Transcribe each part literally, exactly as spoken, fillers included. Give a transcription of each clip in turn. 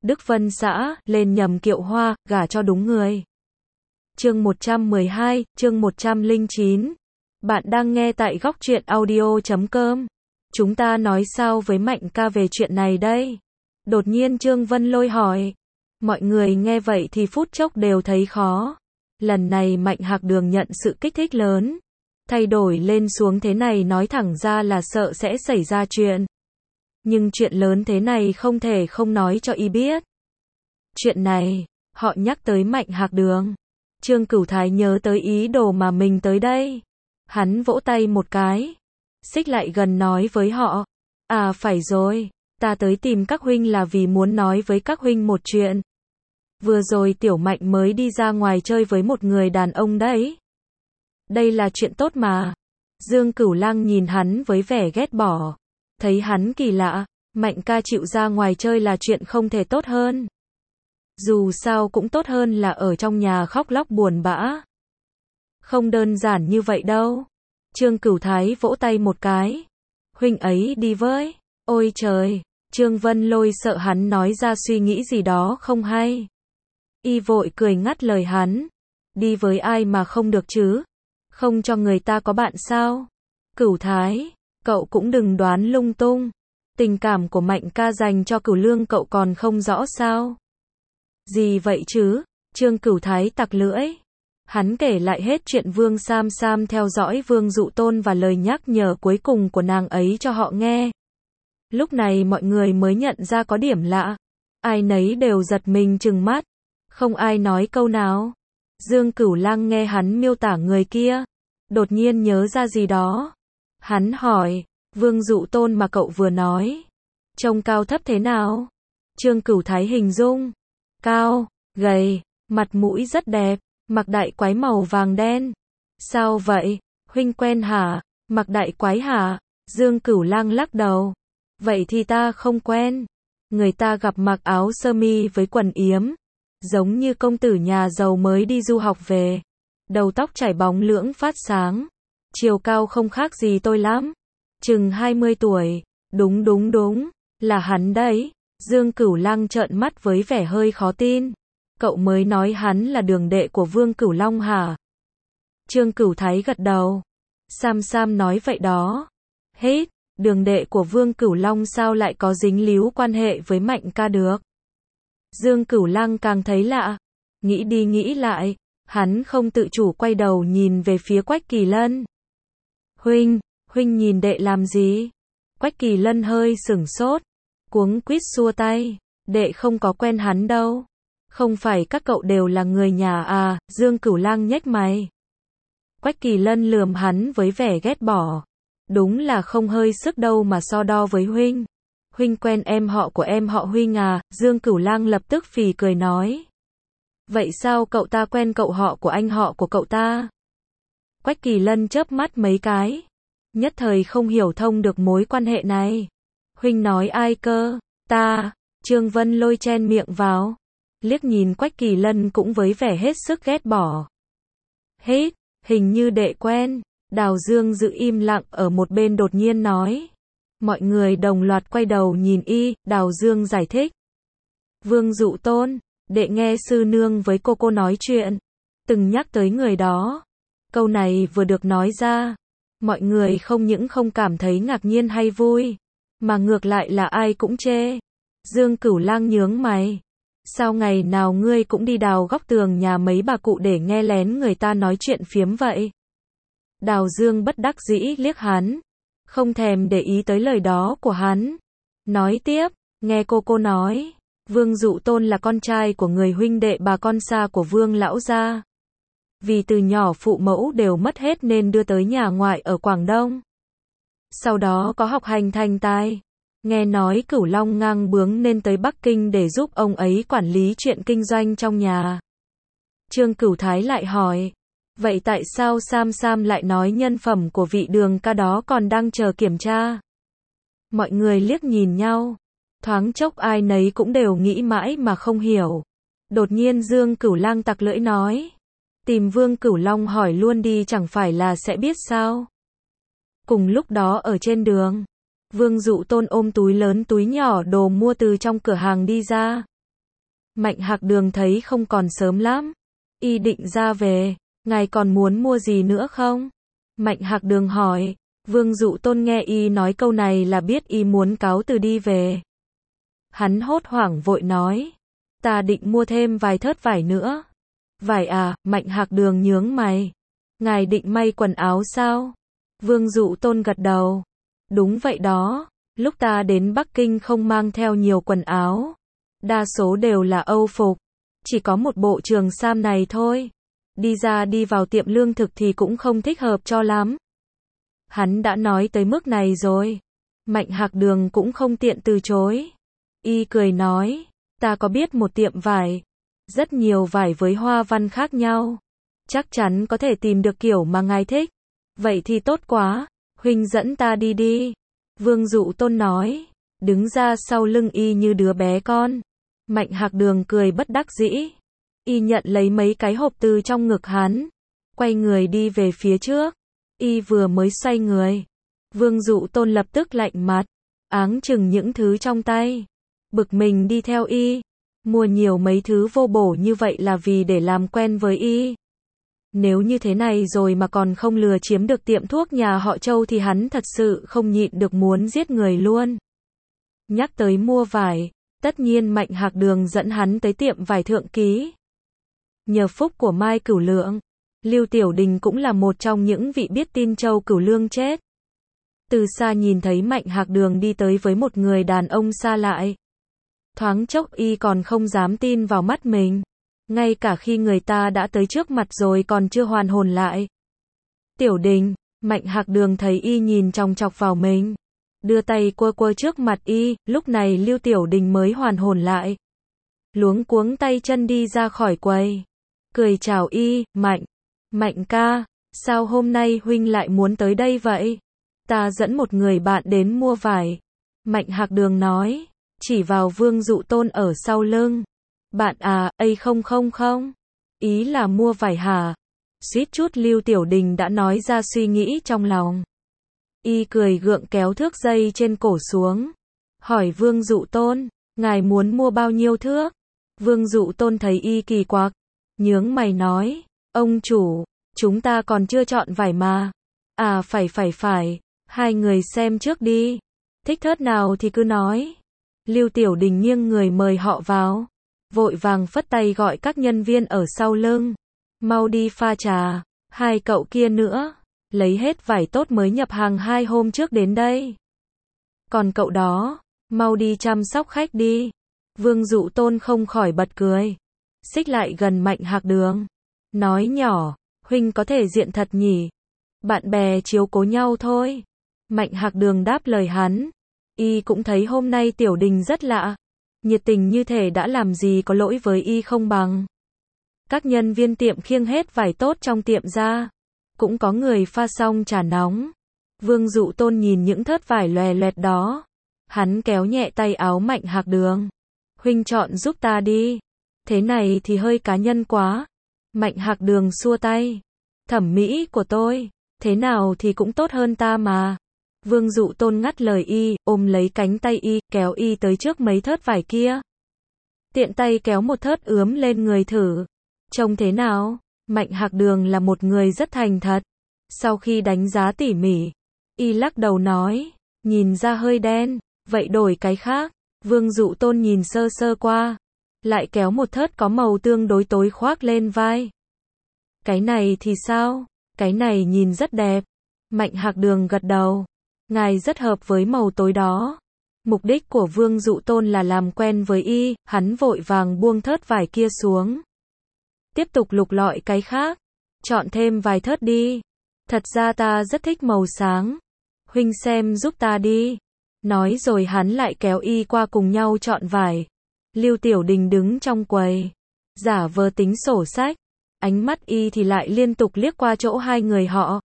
Đức Vân xã, lên nhầm kiệu hoa, gả cho đúng người. Chương một trăm mười hai, chương một trăm lẻ chín. Bạn đang nghe tại góc truyện audio chấm com. Chúng ta nói sao với Mạnh ca về chuyện này đây? Đột nhiên Trương Vân Lôi hỏi. Mọi người nghe vậy thì phút chốc đều thấy khó. Lần này Mạnh Hạc Đường nhận sự kích thích lớn. Thay đổi lên xuống thế này nói thẳng ra là sợ sẽ xảy ra chuyện. Nhưng chuyện lớn thế này không thể không nói cho y biết. Chuyện này, họ nhắc tới Mạnh Hạc Đường. Trương Cửu Thái nhớ tới ý đồ mà mình tới đây. Hắn vỗ tay một cái. Xích lại gần nói với họ. À phải rồi, ta tới tìm các huynh là vì muốn nói với các huynh một chuyện. Vừa rồi Tiểu Mạnh mới đi ra ngoài chơi với một người đàn ông đấy. Đây là chuyện tốt mà. Dương Cửu Lăng nhìn hắn với vẻ ghét bỏ. Thấy hắn kỳ lạ, Mạnh ca chịu ra ngoài chơi là chuyện không thể tốt hơn. Dù sao cũng tốt hơn là ở trong nhà khóc lóc buồn bã. Không đơn giản như vậy đâu. Trương Cửu Thái vỗ tay một cái. Huynh ấy đi với. Ôi trời, Trương Vân Lôi sợ hắn nói ra suy nghĩ gì đó không hay. Y vội cười ngắt lời hắn. Đi với ai mà không được chứ? Không cho người ta có bạn sao? Cửu Thái, cậu cũng đừng đoán lung tung. Tình cảm của Mạnh ca dành cho Cửu Lương cậu còn không rõ sao? Gì vậy chứ? Trương Cửu Thái tặc lưỡi. Hắn kể lại hết chuyện Vương Sam Sam theo dõi Vương Dụ Tôn và lời nhắc nhở cuối cùng của nàng ấy cho họ nghe. Lúc này mọi người mới nhận ra có điểm lạ. Ai nấy đều giật mình trừng mắt. Không ai nói câu nào. Dương Cửu Lăng nghe hắn miêu tả người kia. Đột nhiên nhớ ra gì đó. Hắn hỏi, Vương Dụ Tôn mà cậu vừa nói. Trông cao thấp thế nào? Trương Cửu Thái hình dung. Cao, gầy, mặt mũi rất đẹp, mặc đại quái màu vàng đen. Sao vậy? Huynh quen hả? Mặc đại quái hả? Dương Cửu Lăng lắc đầu. Vậy thì ta không quen. Người ta gặp mặc áo sơ mi với quần yếm. Giống như công tử nhà giàu mới đi du học về. Đầu tóc chảy bóng lưỡng phát sáng. Chiều cao không khác gì tôi lắm. Chừng hai mươi tuổi. Đúng đúng đúng. Là hắn đấy. Dương Cửu Lăng trợn mắt với vẻ hơi khó tin. Cậu mới nói hắn là đường đệ của Vương Cửu Long hả? Trương Cửu Thái gật đầu. Sam Sam nói vậy đó. Hết, đường đệ của Vương Cửu Long sao lại có dính líu quan hệ với Mạnh ca được? Dương Cửu Lăng càng thấy lạ. Nghĩ đi nghĩ lại, hắn không tự chủ quay đầu nhìn về phía Quách Kỳ Lân. Huynh, huynh nhìn đệ làm gì? Quách Kỳ Lân hơi sửng sốt. Cuống quýt xua tay. Đệ không có quen hắn đâu. Không phải các cậu đều là người nhà à? Dương Cửu Lăng nhếch mày. Quách Kỳ Lân lườm hắn với vẻ ghét bỏ. Đúng là không hơi sức đâu mà so đo với huynh. Huynh quen em họ của em họ Huynh à? Dương Cửu Lăng lập tức phì cười nói. Vậy sao cậu ta quen cậu họ của anh họ của cậu ta? Quách Kỳ Lân chớp mắt mấy cái. Nhất thời không hiểu thông được mối quan hệ này. Huynh nói ai cơ? Ta. Trương Vân Lôi chen miệng vào. Liếc nhìn Quách Kỳ Lân cũng với vẻ hết sức ghét bỏ. Hết, hình như đệ quen. Đào Dương giữ im lặng ở một bên đột nhiên nói. Mọi người đồng loạt quay đầu nhìn y. Đào Dương giải thích. Vương Dụ Tôn, đệ nghe sư nương với cô cô nói chuyện. Từng nhắc tới người đó. Câu này vừa được nói ra. Mọi người không những không cảm thấy ngạc nhiên hay vui. Mà ngược lại là ai cũng chê. Dương Cửu Lăng nhướng mày. Sao ngày nào ngươi cũng đi đào góc tường nhà mấy bà cụ để nghe lén người ta nói chuyện phiếm vậy? Đào Dương bất đắc dĩ liếc hắn. Không thèm để ý tới lời đó của hắn. Nói tiếp, nghe cô cô nói. Vương Dụ Tôn là con trai của người huynh đệ bà con xa của Vương lão gia. Vì từ nhỏ phụ mẫu đều mất hết nên đưa tới nhà ngoại ở Quảng Đông. Sau đó có học hành thành tài. Nghe nói Cửu Long ngang bướng nên tới Bắc Kinh để giúp ông ấy quản lý chuyện kinh doanh trong nhà. Trương Cửu Thái lại hỏi. Vậy tại sao Sam Sam lại nói nhân phẩm của vị đường ca đó còn đang chờ kiểm tra? Mọi người liếc nhìn nhau. Thoáng chốc ai nấy cũng đều nghĩ mãi mà không hiểu. Đột nhiên Dương Cửu Lăng tặc lưỡi nói. Tìm Vương Cửu Long hỏi luôn đi chẳng phải là sẽ biết sao? Cùng lúc đó ở trên đường. Vương Dụ Tôn ôm túi lớn túi nhỏ đồ mua từ trong cửa hàng đi ra. Mạnh Hạc Đường thấy không còn sớm lắm. Y định ra về. Ngài còn muốn mua gì nữa không? Mạnh Hạc Đường hỏi. Vương Dụ Tôn nghe y nói câu này là biết y muốn cáo từ đi về. Hắn hốt hoảng vội nói. Ta định mua thêm vài thớt vải nữa. Vải à? Mạnh Hạc Đường nhướng mày. Ngài định may quần áo sao? Vương Dụ Tôn gật đầu. Đúng vậy đó. Lúc ta đến Bắc Kinh không mang theo nhiều quần áo. Đa số đều là Âu phục. Chỉ có một bộ trường sam này thôi. Đi ra đi vào tiệm lương thực thì cũng không thích hợp cho lắm. Hắn đã nói tới mức này rồi. Mạnh Hạc Đường cũng không tiện từ chối. Y cười nói. Ta có biết một tiệm vải. Rất nhiều vải với hoa văn khác nhau. Chắc chắn có thể tìm được kiểu mà ngài thích. Vậy thì tốt quá. Huynh dẫn ta đi đi. Vương Dụ Tôn nói. Đứng ra sau lưng y như đứa bé con. Mạnh Hạc Đường cười bất đắc dĩ. Y nhận lấy mấy cái hộp từ trong ngực hắn. Quay người đi về phía trước. Y vừa mới xoay người. Vương Dụ Tôn lập tức lạnh mặt. Áng chừng những thứ trong tay. Bực mình đi theo y. Mua nhiều mấy thứ vô bổ như vậy là vì để làm quen với y. Nếu như thế này rồi mà còn không lừa chiếm được tiệm thuốc nhà họ Châu thì hắn thật sự không nhịn được muốn giết người luôn. Nhắc tới mua vải, tất nhiên Mạnh Hạc Đường dẫn hắn tới tiệm vải Thượng Ký. Nhờ phúc của Mai Cửu Lượng, Lưu Tiểu Đình cũng là một trong những vị biết tin Châu Cửu Lương chết. Từ xa nhìn thấy Mạnh Hạc Đường đi tới với một người đàn ông xa lạ. Thoáng chốc y còn không dám tin vào mắt mình. Ngay cả khi người ta đã tới trước mặt rồi còn chưa hoàn hồn lại. Tiểu Đình, Mạnh Hạc Đường thấy y nhìn chòng chọc vào mình. Đưa tay quơ quơ trước mặt y, lúc này Lưu Tiểu Đình mới hoàn hồn lại. Luống cuống tay chân đi ra khỏi quầy. Cười chào y, Mạnh. Mạnh ca, sao hôm nay huynh lại muốn tới đây vậy? Ta dẫn một người bạn đến mua vải. Mạnh Hạc Đường nói, chỉ vào Vương Dụ Tôn ở sau lưng. Bạn à, ây không không không. Ý là mua vải hả? Suýt chút Lưu Tiểu Đình đã nói ra suy nghĩ trong lòng. Y cười gượng kéo thước dây trên cổ xuống. Hỏi Vương Dụ Tôn, ngài muốn mua bao nhiêu thước? Vương Dụ Tôn thấy y kỳ quặc. Nhướng mày nói, ông chủ, chúng ta còn chưa chọn vải mà. À phải phải phải, hai người xem trước đi. Thích thớt nào thì cứ nói. Lưu Tiểu Đình nghiêng người mời họ vào. Vội vàng phất tay gọi các nhân viên ở sau lưng. Mau đi pha trà. Hai cậu kia nữa. Lấy hết vải tốt mới nhập hàng hai hôm trước đến đây. Còn cậu đó, mau đi chăm sóc khách đi. Vương Dụ Tôn không khỏi bật cười. Xích lại gần Mạnh Hạc Đường. Nói nhỏ, huynh có thể diện thật nhỉ. Bạn bè chiếu cố nhau thôi. Mạnh Hạc Đường đáp lời hắn. Y cũng thấy hôm nay Tiểu Đình rất lạ. Nhiệt tình như thể đã làm gì có lỗi với y không bằng. Các nhân viên tiệm khiêng hết vải tốt trong tiệm ra. Cũng có người pha xong trà nóng. Vương Dụ Tôn nhìn những thớt vải loè loẹt đó. Hắn kéo nhẹ tay áo Mạnh Hạc Đường. Huynh chọn giúp ta đi. Thế này thì hơi cá nhân quá. Mạnh Hạc Đường xua tay. Thẩm mỹ của tôi, thế nào thì cũng tốt hơn ta mà. Vương Dụ Tôn ngắt lời y, ôm lấy cánh tay y, kéo y tới trước mấy thớt vải kia. Tiện tay kéo một thớt ướm lên người thử. Trông thế nào? Mạnh Hạc Đường là một người rất thành thật. Sau khi đánh giá tỉ mỉ, y lắc đầu nói, nhìn ra hơi đen, vậy đổi cái khác. Vương Dụ Tôn nhìn sơ sơ qua, lại kéo một thớt có màu tương đối tối khoác lên vai. Cái này thì sao? Cái này nhìn rất đẹp. Mạnh Hạc Đường gật đầu. Ngài rất hợp với màu tối đó. Mục đích của Vương Dụ Tôn là làm quen với y, hắn vội vàng buông thớt vải kia xuống. Tiếp tục lục lọi cái khác. Chọn thêm vài thớt đi. Thật ra ta rất thích màu sáng. Huynh xem giúp ta đi. Nói rồi hắn lại kéo y qua cùng nhau chọn vải. Lưu Tiểu Đình đứng trong quầy. Giả vờ tính sổ sách. Ánh mắt y thì lại liên tục liếc qua chỗ hai người họ.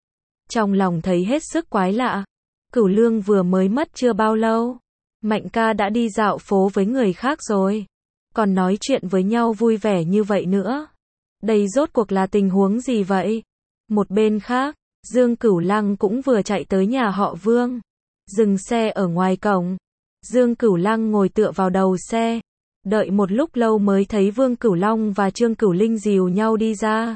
Trong lòng thấy hết sức quái lạ. Cửu Lương vừa mới mất chưa bao lâu. Mạnh ca đã đi dạo phố với người khác rồi. Còn nói chuyện với nhau vui vẻ như vậy nữa. Đây rốt cuộc là tình huống gì vậy? Một bên khác, Dương Cửu Lăng cũng vừa chạy tới nhà họ Vương. Dừng xe ở ngoài cổng. Dương Cửu Lăng ngồi tựa vào đầu xe. Đợi một lúc lâu mới thấy Vương Cửu Long và Trương Cửu Linh dìu nhau đi ra.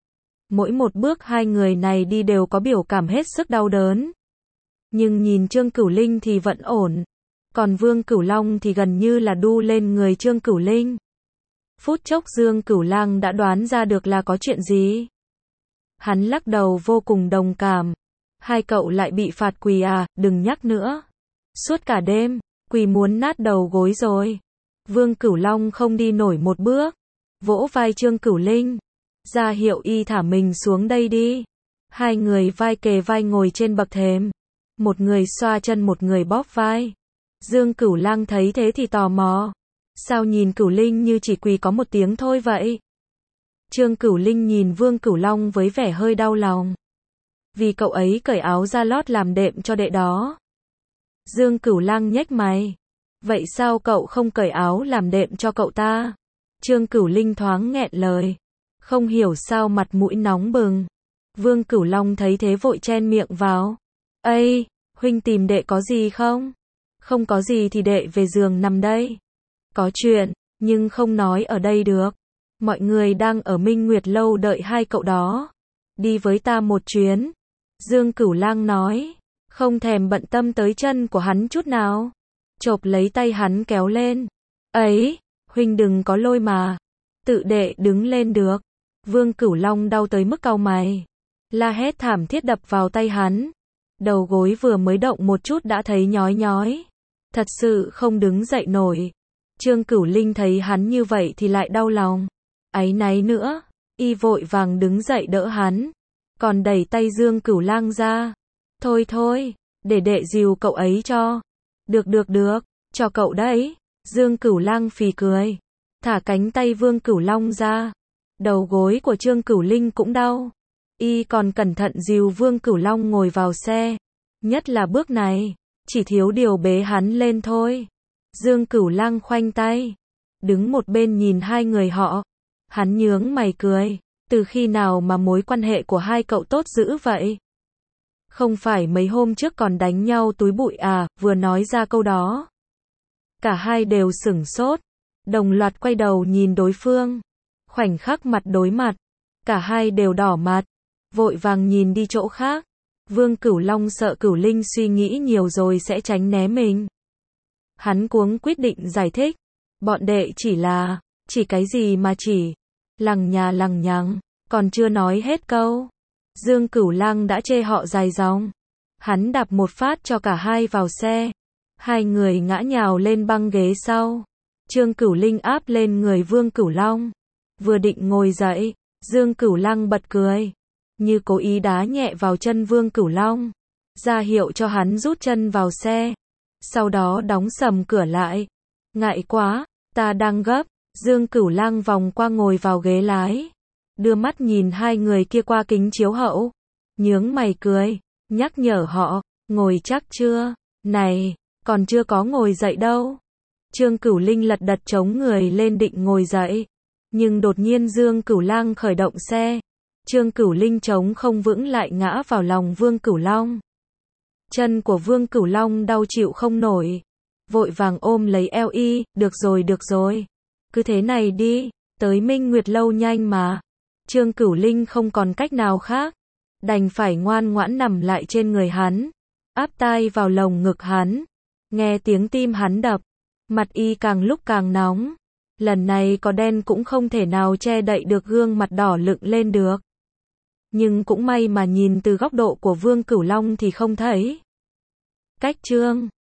Mỗi một bước hai người này đi đều có biểu cảm hết sức đau đớn. Nhưng nhìn Trương Cửu Linh thì vẫn ổn. Còn Vương Cửu Long thì gần như là đu lên người Trương Cửu Linh. Phút chốc Dương Cửu Lang đã đoán ra được là có chuyện gì. Hắn lắc đầu vô cùng đồng cảm. Hai cậu lại bị phạt quỳ à, đừng nhắc nữa. Suốt cả đêm, quỳ muốn nát đầu gối rồi. Vương Cửu Long không đi nổi một bước. Vỗ vai Trương Cửu Linh. Ra hiệu y thả mình xuống đây đi. Hai người vai kề vai ngồi trên bậc thềm. Một người xoa chân một người bóp vai. Dương Cửu Lang thấy thế thì tò mò. Sao nhìn Cửu Linh như chỉ quỳ có một tiếng thôi vậy? Trương Cửu Linh nhìn Vương Cửu Long với vẻ hơi đau lòng. Vì cậu ấy cởi áo ra lót làm đệm cho đệ đó. Dương Cửu Lang nhếch mày. Vậy sao cậu không cởi áo làm đệm cho cậu ta? Trương Cửu Linh thoáng nghẹn lời. Không hiểu sao mặt mũi nóng bừng. Vương Cửu Long thấy thế vội chen miệng vào. Ây, huynh tìm đệ có gì không? Không có gì thì đệ về giường nằm đây. Có chuyện, nhưng không nói ở đây được. Mọi người đang ở Minh Nguyệt Lâu đợi hai cậu đó. Đi với ta một chuyến. Dương Cửu Lang nói. Không thèm bận tâm tới chân của hắn chút nào. Chộp lấy tay hắn kéo lên. Ấy, huynh đừng có lôi mà. Tự đệ đứng lên được. Vương Cửu Long đau tới mức cau mày. La hét thảm thiết đập vào tay hắn. Đầu gối vừa mới động một chút đã thấy nhói nhói. Thật sự không đứng dậy nổi. Trương Cửu Linh thấy hắn như vậy thì lại đau lòng. Áy náy nữa. Y vội vàng đứng dậy đỡ hắn. Còn đẩy tay Dương Cửu Lang ra. Thôi thôi, để đệ dìu cậu ấy cho. Được được được, cho cậu đấy. Dương Cửu Lang phì cười. Thả cánh tay Vương Cửu Long ra. Đầu gối của Trương Cửu Linh cũng đau. Y còn cẩn thận dìu Vương Cửu Long ngồi vào xe. Nhất là bước này, chỉ thiếu điều bế hắn lên thôi. Dương Cửu Lang khoanh tay. Đứng một bên nhìn hai người họ. Hắn nhướng mày cười. Từ khi nào mà mối quan hệ của hai cậu tốt dữ vậy? Không phải mấy hôm trước còn đánh nhau túi bụi à, vừa nói ra câu đó. Cả hai đều sửng sốt. Đồng loạt quay đầu nhìn đối phương. Khoảnh khắc mặt đối mặt. Cả hai đều đỏ mặt. Vội vàng nhìn đi chỗ khác. Vương Cửu Long sợ Cửu Linh suy nghĩ nhiều rồi sẽ tránh né mình. Hắn cuống quyết định giải thích. Bọn đệ chỉ là, chỉ cái gì mà chỉ. Lằng nhà lằng nhằng, còn chưa nói hết câu. Dương Cửu Lang đã chê họ dài dòng. Hắn đạp một phát cho cả hai vào xe. Hai người ngã nhào lên băng ghế sau. Trương Cửu Linh áp lên người Vương Cửu Long. Vừa định ngồi dậy, Dương Cửu Lang bật cười. Như cố ý đá nhẹ vào chân Vương Cửu Long. Ra hiệu cho hắn rút chân vào xe. Sau đó đóng sầm cửa lại. Ngại quá, ta đang gấp. Dương Cửu Lang vòng qua ngồi vào ghế lái. Đưa mắt nhìn hai người kia qua kính chiếu hậu. Nhướng mày cười. Nhắc nhở họ. Ngồi chắc chưa? Này, còn chưa có ngồi dậy đâu. Trương Cửu Linh lật đật chống người lên định ngồi dậy. Nhưng đột nhiên Dương Cửu Lang khởi động xe. Trương Cửu Linh chống không vững lại ngã vào lòng Vương Cửu Long. Chân của Vương Cửu Long đau chịu không nổi. Vội vàng ôm lấy eo y. Được rồi được rồi. Cứ thế này đi. Tới Minh Nguyệt Lâu nhanh mà. Trương Cửu Linh không còn cách nào khác. Đành phải ngoan ngoãn nằm lại trên người hắn. Áp tai vào lồng ngực hắn. Nghe tiếng tim hắn đập. Mặt y càng lúc càng nóng. Lần này có đen cũng không thể nào che đậy được gương mặt đỏ lựng lên được. Nhưng cũng may mà nhìn từ góc độ của Vương Cửu Long thì không thấy. Cách Trương